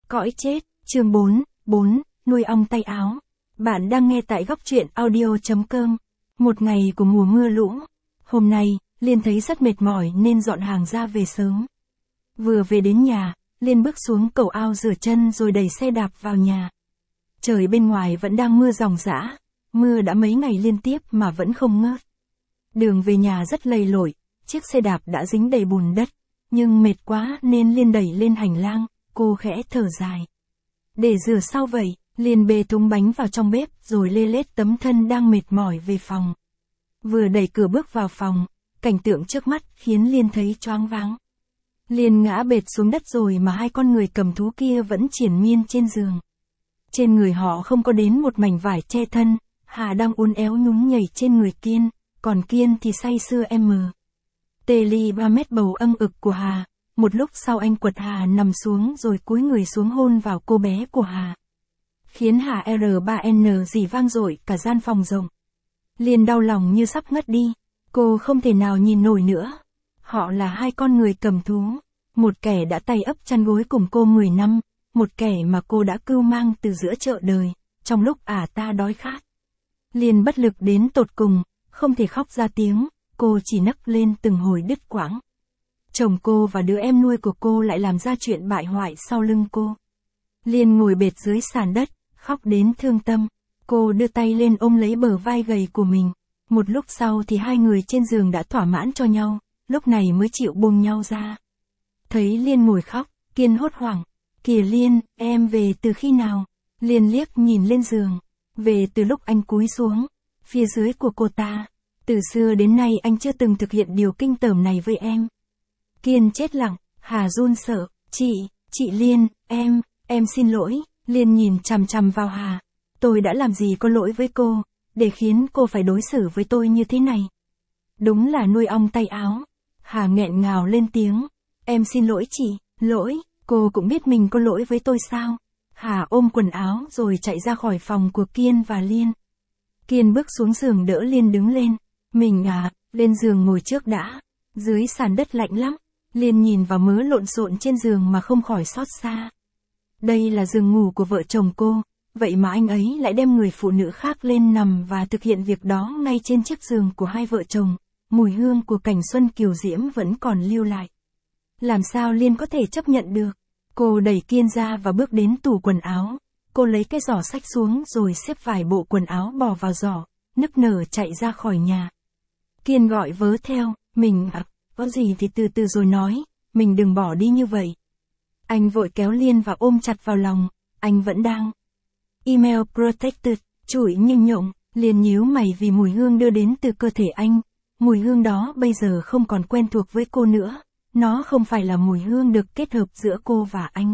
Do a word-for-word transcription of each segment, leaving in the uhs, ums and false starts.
Cõi chết, chương bốn, bốn, nuôi ong tay áo. Bạn đang nghe tại góc truyện audio.com. Một ngày của mùa mưa lũ. Hôm nay, Liên thấy rất mệt mỏi nên dọn hàng ra về sớm. Vừa về đến nhà, Liên bước xuống cầu ao rửa chân rồi đẩy xe đạp vào nhà. Trời bên ngoài vẫn đang mưa ròng rã. Mưa đã mấy ngày liên tiếp mà vẫn không ngớt. Đường về nhà rất lầy lội, chiếc xe đạp đã dính đầy bùn đất. Nhưng mệt quá nên Liên đẩy lên hành lang, cô khẽ thở dài. Để rửa sau vậy, Liên bê thúng bánh vào trong bếp rồi lê lết tấm thân đang mệt mỏi về phòng. Vừa đẩy cửa bước vào phòng, cảnh tượng trước mắt khiến Liên thấy choáng váng. Liên ngã bệt xuống đất rồi mà hai con người cầm thú kia vẫn triền miên trên giường. Trên người họ không có đến một mảnh vải che thân, Hà đang uốn éo nhún nhảy trên người Kiên, còn Kiên thì say sưa em. Tê ly ba mét bầu âm ực của Hà, một lúc sau anh quật Hà nằm xuống rồi cúi người xuống hôn vào cô bé của Hà. Khiến Hà R ba N rỉ vang dội cả gian phòng rộng. Liên đau lòng như sắp ngất đi, cô không thể nào nhìn nổi nữa. Họ là hai con người cầm thú, một kẻ đã tay ấp chăn gối cùng cô mười năm, một kẻ mà cô đã cưu mang từ giữa chợ đời, trong lúc ả ta đói khát. Liên bất lực đến tột cùng, không thể khóc ra tiếng, cô chỉ nấc lên từng hồi đứt quãng. Chồng cô và đứa em nuôi của cô lại làm ra chuyện bại hoại sau lưng cô. Liên ngồi bệt dưới sàn đất, khóc đến thương tâm. Cô đưa tay lên ôm lấy bờ vai gầy của mình. Một lúc sau thì hai người trên giường đã thỏa mãn cho nhau, lúc này mới chịu buông nhau ra. Thấy Liên ngồi khóc, Kiên hốt hoảng. Kìa Liên, em về từ khi nào? Liên liếc nhìn lên giường. Về từ lúc anh cúi xuống, phía dưới của cô ta. Từ xưa đến nay anh chưa từng thực hiện điều kinh tởm này với em. Kiên chết lặng, Hà run sợ. Chị, chị Liên, em, em xin lỗi. Liên nhìn chằm chằm vào Hà. Tôi đã làm gì có lỗi với cô, để khiến cô phải đối xử với tôi như thế này. Đúng là nuôi ong tay áo. Hà nghẹn ngào lên tiếng. Em xin lỗi chị, lỗi, cô cũng biết mình có lỗi với tôi sao? Hà ôm quần áo rồi chạy ra khỏi phòng của Kiên và Liên. Kiên bước xuống giường đỡ Liên đứng lên. Mình à, lên giường ngồi trước đã. Dưới sàn đất lạnh lắm. Liên nhìn vào mớ lộn xộn trên giường mà không khỏi xót xa. Đây là giường ngủ của vợ chồng cô, vậy mà anh ấy lại đem người phụ nữ khác lên nằm và thực hiện việc đó ngay trên chiếc giường của hai vợ chồng. Mùi hương của cảnh xuân kiều diễm vẫn còn lưu lại. Làm sao Liên có thể chấp nhận được? Cô đẩy Kiên ra và bước đến tủ quần áo. Cô lấy cái giỏ xách xuống rồi xếp vài bộ quần áo bỏ vào giỏ, nức nở chạy ra khỏi nhà. Kiên gọi vớ theo, mình à, có gì thì từ từ rồi nói, mình đừng bỏ đi như vậy. Anh vội kéo Liên và ôm chặt vào lòng, anh vẫn đang. Email protected, chủi nhưng nhộng, Liên nhíu mày vì mùi hương đưa đến từ cơ thể anh. Mùi hương đó bây giờ không còn quen thuộc với cô nữa, nó không phải là mùi hương được kết hợp giữa cô và anh,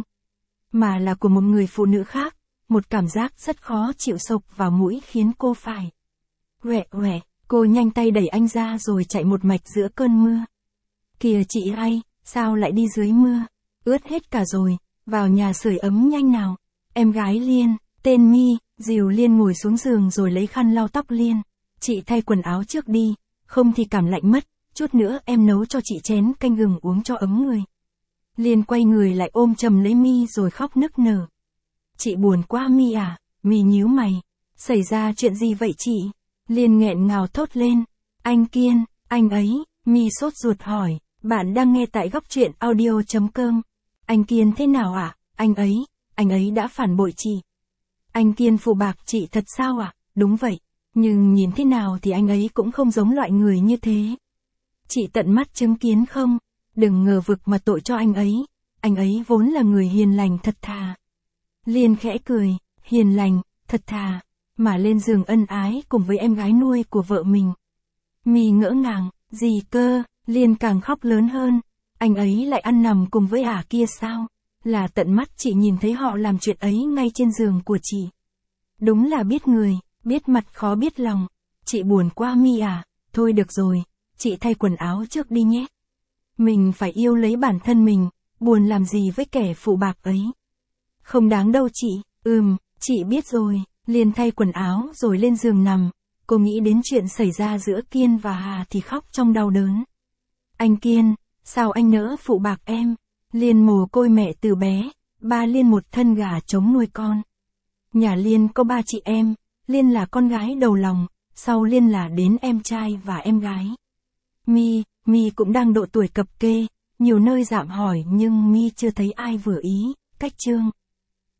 mà là của một người phụ nữ khác, một cảm giác rất khó chịu sộc vào mũi khiến cô phải. Quẹ quẹ, cô nhanh tay đẩy anh ra rồi chạy một mạch giữa cơn mưa. Kìa chị hay, sao lại đi dưới mưa? Ướt hết cả rồi, vào nhà sưởi ấm nhanh nào. Em gái Liên, tên My, dìu Liên ngồi xuống giường rồi lấy khăn lau tóc Liên. Chị thay quần áo trước đi, không thì cảm lạnh mất, chút nữa em nấu cho chị chén canh gừng uống cho ấm người. Liên quay người lại ôm chầm lấy My rồi khóc nức nở. Chị buồn quá My à? My nhíu mày. Xảy ra chuyện gì vậy chị? Liên nghẹn ngào thốt lên. Anh Kiên, anh ấy. My sốt ruột hỏi. Bạn đang nghe tại góc truyện audio.com. Anh Kiên thế nào ạ? À? Anh ấy, anh ấy đã phản bội chị. Anh Kiên phụ bạc chị thật sao ạ? À? Đúng vậy, nhưng nhìn thế nào thì anh ấy cũng không giống loại người như thế. Chị tận mắt chứng kiến không? Đừng ngờ vực mà tội cho anh ấy. Anh ấy vốn là người hiền lành thật thà. Liên khẽ cười, hiền lành, thật thà, mà lên giường ân ái cùng với em gái nuôi của vợ mình. My ngỡ ngàng, gì cơ? Liên càng khóc lớn hơn. Anh ấy lại ăn nằm cùng với ả kia sao? Là tận mắt chị nhìn thấy họ làm chuyện ấy ngay trên giường của chị. Đúng là biết người, biết mặt khó biết lòng. Chị buồn quá My à? Thôi được rồi, chị thay quần áo trước đi nhé. Mình phải yêu lấy bản thân mình, buồn làm gì với kẻ phụ bạc ấy. Không đáng đâu chị, ừm, chị biết rồi. Liên thay quần áo rồi lên giường nằm. Cô nghĩ đến chuyện xảy ra giữa Kiên và Hà thì khóc trong đau đớn. Anh Kiên, sao anh nỡ phụ bạc em? Liên mồ côi mẹ từ bé, ba Liên một thân gà trống nuôi con. Nhà Liên có ba chị em, Liên là con gái đầu lòng, sau Liên là đến em trai và em gái. My, My cũng đang độ tuổi cập kê, nhiều nơi dạm hỏi nhưng My chưa thấy ai vừa ý. Cách chương